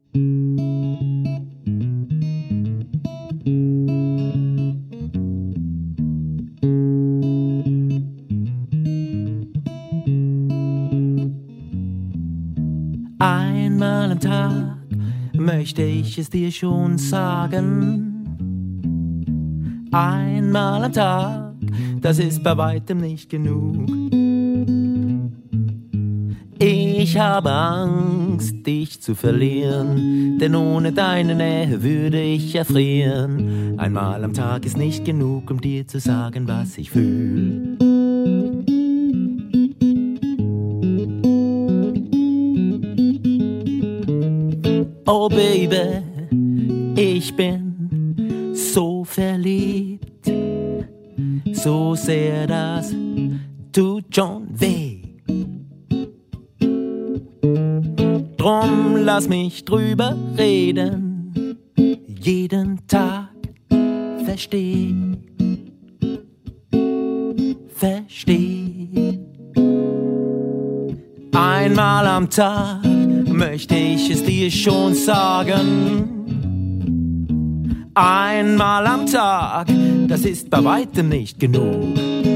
Einmal am Tag möchte ich es dir schon sagen. Einmal am Tag, das ist bei weitem nicht genug. Ich habe Angst, dich zu verlieren, denn ohne deine Nähe würde ich erfrieren. Einmal am Tag ist nicht genug, um dir zu sagen, was ich fühl. Oh Baby, ich bin so verliebt, so sehr, das tut schon weh. Drum lass mich drüber reden, jeden Tag versteh. Einmal am Tag möchte ich es dir schon sagen. Einmal am Tag, das ist bei weitem nicht genug.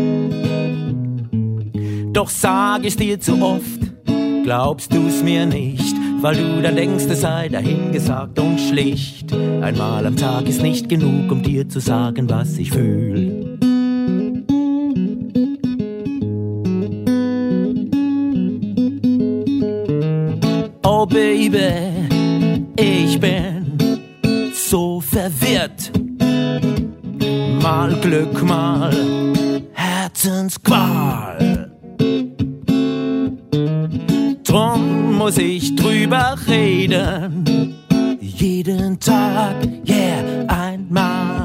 Doch sag ich dir zu oft, glaubst du's mir nicht, weil du dann denkst, es sei dahingesagt und schlicht. Einmal am Tag ist nicht genug, um dir zu sagen, was ich fühl. Oh Baby, ich bin so verwirrt. Mal Glück, mal Herzensqual. Drum muss ich drüber reden, jeden Tag, yeah, einmal